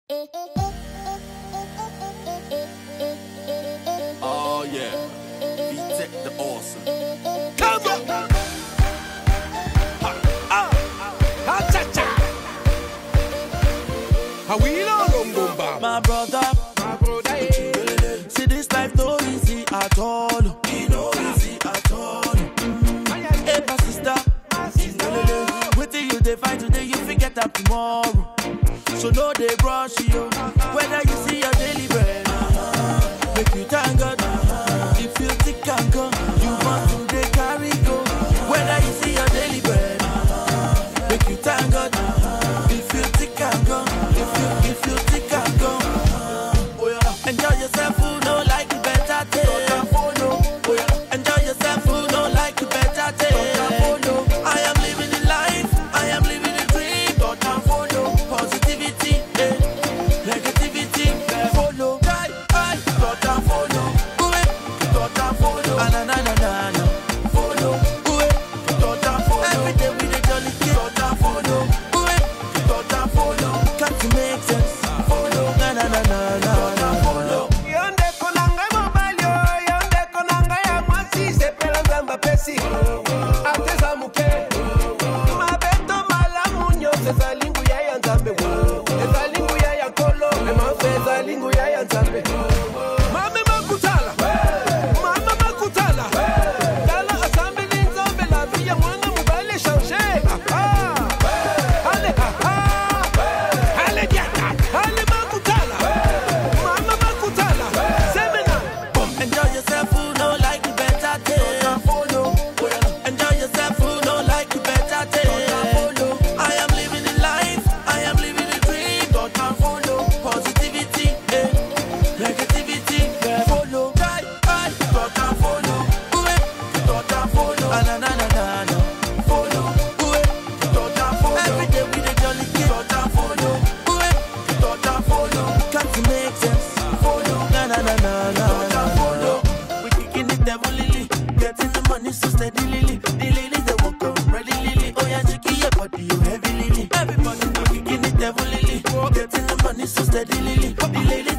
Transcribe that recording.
Oh yeah, V-Tech the awesome. Come on! Ha-cha-cha! How we know, Rumba? My brother, see this life no easy at all. It no easy at all. Hey, my sister, wait till you define today, you forget up tomorrow. So no they rush you, whether you see your daily bread. Make you thank God, if you think and go, you want to they carry go. Whether you see your daily bread, make you thank God, if you think and go, if you think and go. Oh yeah, enjoy yourself, who know like you better take. Oh yeah, enjoy yourself, who know like you better take. I am living the life, I am living the dream. Don't follow positivity, negativity, follow. Don't follow, don't follow, na na na na na. Follow, don't follow. Every day we dey jolly kid. Don't follow, don't follow. Can't you make sense? Follow, na na na na na. Follow. Yonde konanga mobalio, yonde konanga ya mwasi, sepela nzamba pesi. Ateza muke, mabeto malamunyo, seza lingu ya nzambe. Seza lingu ya kolo, ema seza lingu ya nzambe. Mame makutala, mama makutala. Dala assembly nzambe la vie ya mwanga mubale changer. Allez, allez diata, allez makutala, mama makutala. Semena. Enjoy yourself, who know like you better take. Enjoy yourself, who know like you better take. I am living the life, I am living the dream. Don't follow positivity, negativity, follow. Don't follow, don't follow, na na na na na. Follow, don't follow. Every day we dey jolly kid. Don't follow, don't follow. Can't you make sense? Follow, na na na na na. Follow. We kicking it devil lily, getting the money so steadily. The ladies they walk on ready lily. Oh yeah, chicky your body you heavy lily. Everybody we kicking it devil lily, getting the money so steadily. The ladies